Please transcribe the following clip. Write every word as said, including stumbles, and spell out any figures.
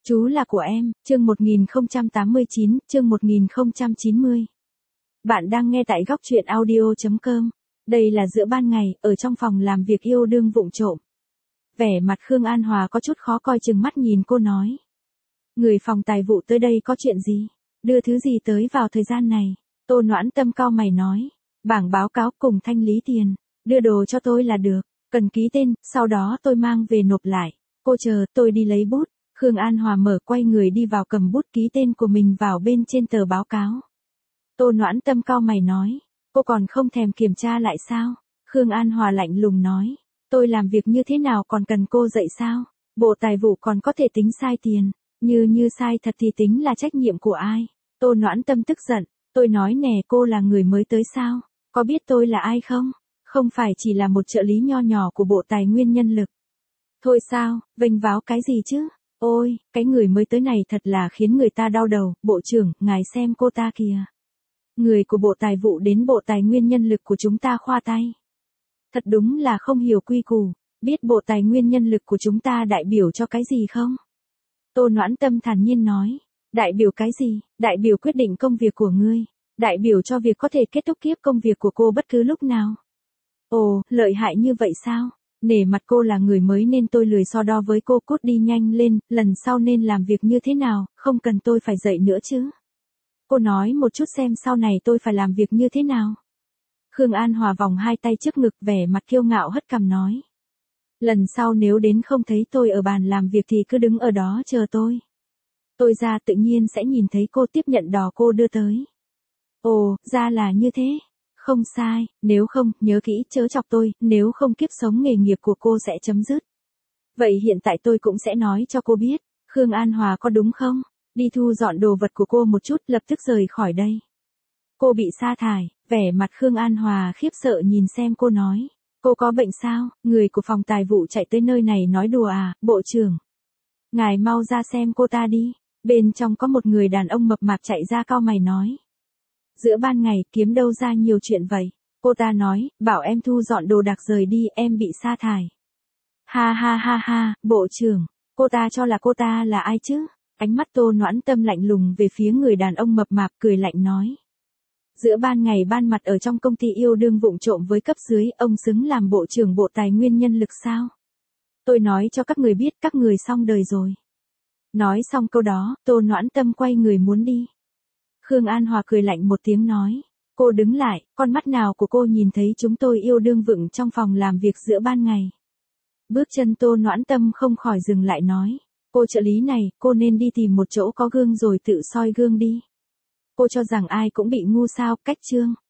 Chú là của em, chương một nghìn không trăm tám mươi chín, chương một nghìn không trăm chín mươi. Bạn đang nghe tại góc truyện audio chấm com. Đây là giữa ban ngày, ở trong phòng làm việc yêu đương vụng trộm. Vẻ mặt Khương An Hòa có chút khó coi, chừng mắt nhìn cô nói. Người phòng tài vụ tới đây có chuyện gì? Đưa thứ gì tới vào thời gian này? Tô Noãn Tâm cau mày nói. Bảng báo cáo cùng thanh lý tiền. Đưa đồ cho tôi là được. Cần ký tên, sau đó tôi mang về nộp lại. Cô chờ, tôi đi lấy bút. Khương An Hòa mở quay người đi vào cầm bút ký tên của mình vào bên trên tờ báo cáo. Tô Noãn Tâm cau mày nói. Cô còn không thèm kiểm tra lại sao? Khương An Hòa lạnh lùng nói. Tôi làm việc như thế nào còn cần cô dạy sao? Bộ tài vụ còn có thể tính sai tiền. Như như sai thật thì tính là trách nhiệm của ai? Tô Noãn Tâm tức giận. Tôi nói nè, cô là người mới tới sao? Có biết tôi là ai không? Không phải chỉ là một trợ lý nho nhỏ của Bộ Tài nguyên Nhân lực. Thôi sao, vênh váo cái gì chứ? Ôi, cái người mới tới này thật là khiến người ta đau đầu. Bộ trưởng, ngài xem cô ta kìa. Người của Bộ Tài vụ đến Bộ Tài nguyên Nhân lực của chúng ta khoa tay. Thật đúng là không hiểu quy củ. Biết Bộ Tài nguyên Nhân lực của chúng ta đại biểu cho cái gì không? Tô Noãn Tâm thản nhiên nói. Đại biểu cái gì? Đại biểu quyết định công việc của ngươi. Đại biểu cho việc có thể kết thúc kiếp công việc của cô bất cứ lúc nào. Ồ, lợi hại như vậy sao? Nể mặt cô là người mới nên tôi lười so đo với cô, cút đi nhanh lên, lần sau nên làm việc như thế nào, không cần tôi phải dạy nữa chứ. Cô nói một chút xem sau này tôi phải làm việc như thế nào. Khương An Hòa vòng hai tay trước ngực, vẻ mặt kiêu ngạo hất cằm nói. Lần sau nếu đến không thấy tôi ở bàn làm việc thì cứ đứng ở đó chờ tôi. Tôi ra tự nhiên sẽ nhìn thấy cô, tiếp nhận đò cô đưa tới. Ồ, ra là như thế. Không sai, nếu không, nhớ kỹ chớ chọc tôi, nếu không kiếp sống nghề nghiệp của cô sẽ chấm dứt. Vậy hiện tại tôi cũng sẽ nói cho cô biết, Khương An Hòa có đúng không? Đi thu dọn đồ vật của cô một chút, lập tức rời khỏi đây. Cô bị sa thải, vẻ mặt Khương An Hòa khiếp sợ nhìn xem cô nói. Cô có bệnh sao? Người của phòng tài vụ chạy tới nơi này nói đùa à, bộ trưởng. Ngài mau ra xem cô ta đi. Bên trong có một người đàn ông mập mạp chạy ra cau mày nói. Giữa ban ngày kiếm đâu ra nhiều chuyện vậy? Cô ta nói, bảo em thu dọn đồ đạc rời đi, em bị sa thải. Ha ha ha ha, bộ trưởng, cô ta cho là cô ta là ai chứ? Ánh mắt Tô Noãn Tâm lạnh lùng về phía người đàn ông mập mạp, cười lạnh nói. Giữa ban ngày ban mặt ở trong công ty yêu đương vụng trộm với cấp dưới, ông xứng làm bộ trưởng Bộ Tài nguyên Nhân lực sao? Tôi nói cho các người biết, các người xong đời rồi. Nói xong câu đó, Tô Noãn Tâm quay người muốn đi. Khương An Hòa cười lạnh một tiếng nói. Cô đứng lại, con mắt nào của cô nhìn thấy chúng tôi yêu đương vựng trong phòng làm việc giữa ban ngày? Bước chân Tô Noãn Tâm không khỏi dừng lại nói. Cô trợ lý này, cô nên đi tìm một chỗ có gương rồi tự soi gương đi. Cô cho rằng ai cũng bị ngu sao, cách chương.